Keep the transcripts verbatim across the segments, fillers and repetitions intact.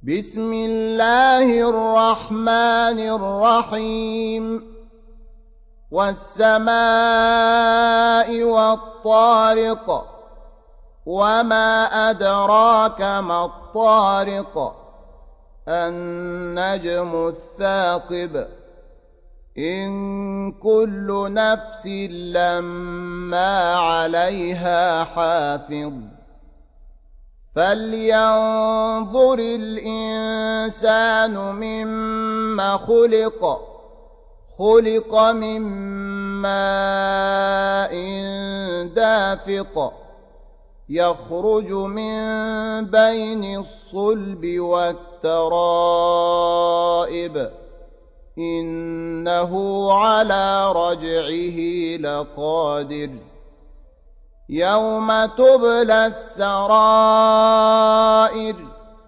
بسم الله الرحمن الرحيم والسماء والطارق وما أدراك ما الطارق النجم الثاقب إن كل نفس لما عليها حافظ فلينظر الإنسان مما خلق خلق من ماء دافق يخرج من بين الصلب والترائب إنه على رجعه لقادر يوم تبلى السرائر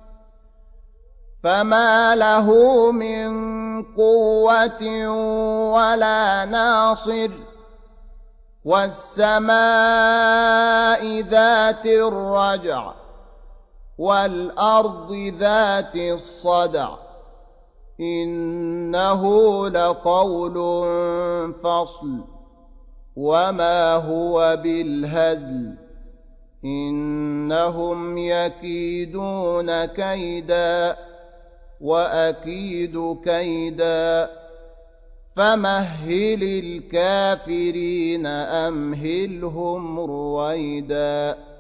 فما له من قوة ولا ناصر والسماء ذات الرجع والأرض ذات الصدع إنه لقول فصل وما هو بالهزل إنهم يكيدون كيدا وأكيد كيدا فمهل الكافرين أمهلهم رويدا